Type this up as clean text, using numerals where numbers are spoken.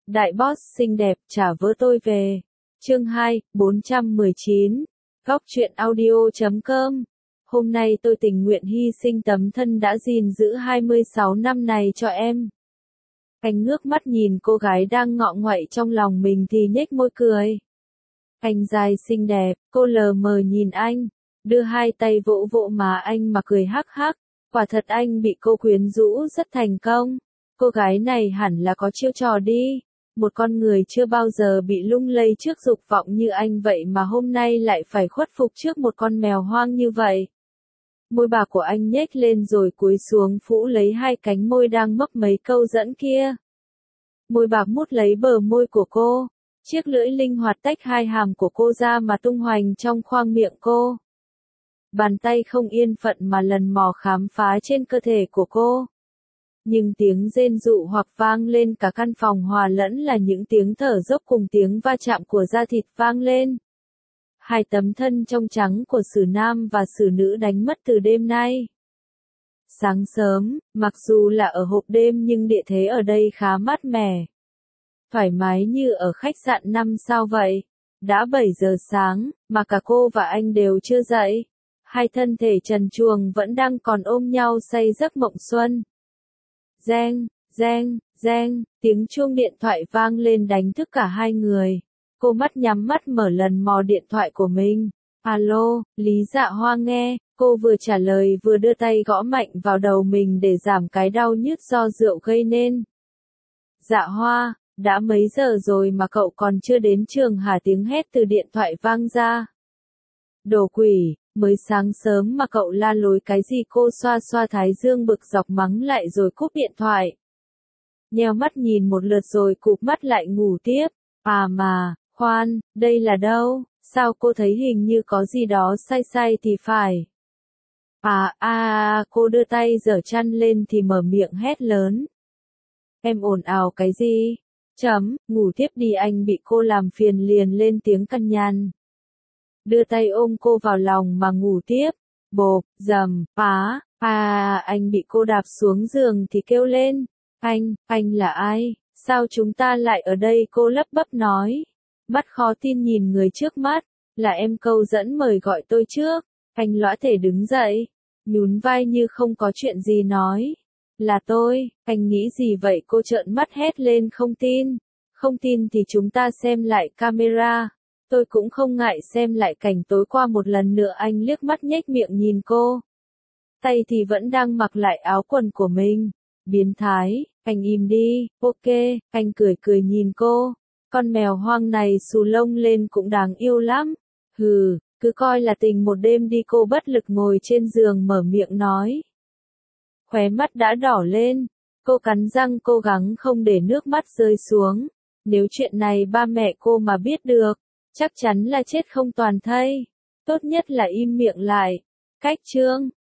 Đại boss xinh đẹp trả vớ tôi về. Chương 2, 419. Góc truyện audio.com. Hôm nay tôi tình nguyện hy sinh tấm thân đã gìn giữ 26 năm này cho em. Anh ngước mắt nhìn cô gái đang ngọ nguậy trong lòng mình thì nhếch môi cười. Anh dài xinh đẹp, cô lờ mờ nhìn anh, đưa hai tay vỗ vỗ má anh mà cười hắc hắc. Quả thật anh bị cô quyến rũ rất thành công. Cô gái này hẳn là có chiêu trò đi. Một con người chưa bao giờ bị lung lay trước dục vọng như anh vậy mà hôm nay lại phải khuất phục trước một con mèo hoang như vậy. Môi bạc của anh nhếch lên rồi cúi xuống phủ lấy hai cánh môi đang mấp mấy câu dẫn kia. Môi bạc mút lấy bờ môi của cô. Chiếc lưỡi linh hoạt tách hai hàm của cô ra mà tung hoành trong khoang miệng cô. Bàn tay không yên phận mà lần mò khám phá trên cơ thể của cô. Nhưng tiếng rên rụ hoặc vang lên cả căn phòng hòa lẫn là những tiếng thở dốc cùng tiếng va chạm của da thịt vang lên. Hai tấm thân trong trắng của sử nam và sử nữ đánh mất từ đêm nay. Sáng sớm, mặc dù là ở hộp đêm nhưng địa thế ở đây khá mát mẻ. Thoải mái như ở khách sạn 5 sao vậy. Đã 7 giờ sáng, mà cả cô và anh đều chưa dậy. Hai thân thể trần truồng vẫn đang còn ôm nhau say giấc mộng xuân. Reng, reng, reng, tiếng chuông điện thoại vang lên đánh thức cả hai người. Cô mắt nhắm mắt mở lần mò điện thoại của mình. Alo, Lý Dạ Hoa nghe, cô vừa trả lời vừa đưa tay gõ mạnh vào đầu mình để giảm cái đau nhức do rượu gây nên. Dạ Hoa, đã mấy giờ rồi mà cậu còn chưa đến trường hả? Tiếng hét từ điện thoại vang ra. Đồ quỷ, mới sáng sớm mà cậu la lối cái gì? Cô xoa xoa thái dương bực dọc mắng lại rồi cúp điện thoại. Nheo mắt nhìn một lượt rồi cụp mắt lại ngủ tiếp. À mà, khoan, đây là đâu? Sao cô thấy hình như có gì đó sai sai thì phải. Cô đưa tay giở chăn lên thì mở miệng hét lớn. Em ồn ào cái gì? Ngủ tiếp đi, anh bị cô làm phiền liền lên tiếng căn nhằn. Đưa tay ôm cô vào lòng mà ngủ tiếp. Bộp, dầm, anh bị cô đạp xuống giường thì kêu lên. Anh là ai? Sao chúng ta lại ở đây? Cô lắp bắp nói. Mắt khó tin nhìn người trước mắt. Là em câu dẫn mời gọi tôi trước. Anh lõa thể đứng dậy. Nhún vai như không có chuyện gì nói. Là tôi, anh nghĩ gì vậy? Cô trợn mắt hét lên không tin. Không tin thì chúng ta xem lại camera. Tôi cũng không ngại xem lại cảnh tối qua một lần nữa. Anh liếc mắt nhếch miệng nhìn cô. Tay thì vẫn đang mặc lại áo quần của mình. Biến thái, anh im đi, ok, anh cười cười nhìn cô. Con mèo hoang này xù lông lên cũng đáng yêu lắm. Hừ, cứ coi là tình một đêm đi. Cô bất lực ngồi trên giường mở miệng nói. Khóe mắt đã đỏ lên. Cô cắn răng cố gắng không để nước mắt rơi xuống. Nếu chuyện này ba mẹ cô mà biết được, chắc chắn là chết không toàn thây. Tốt nhất là im miệng lại. Cách chương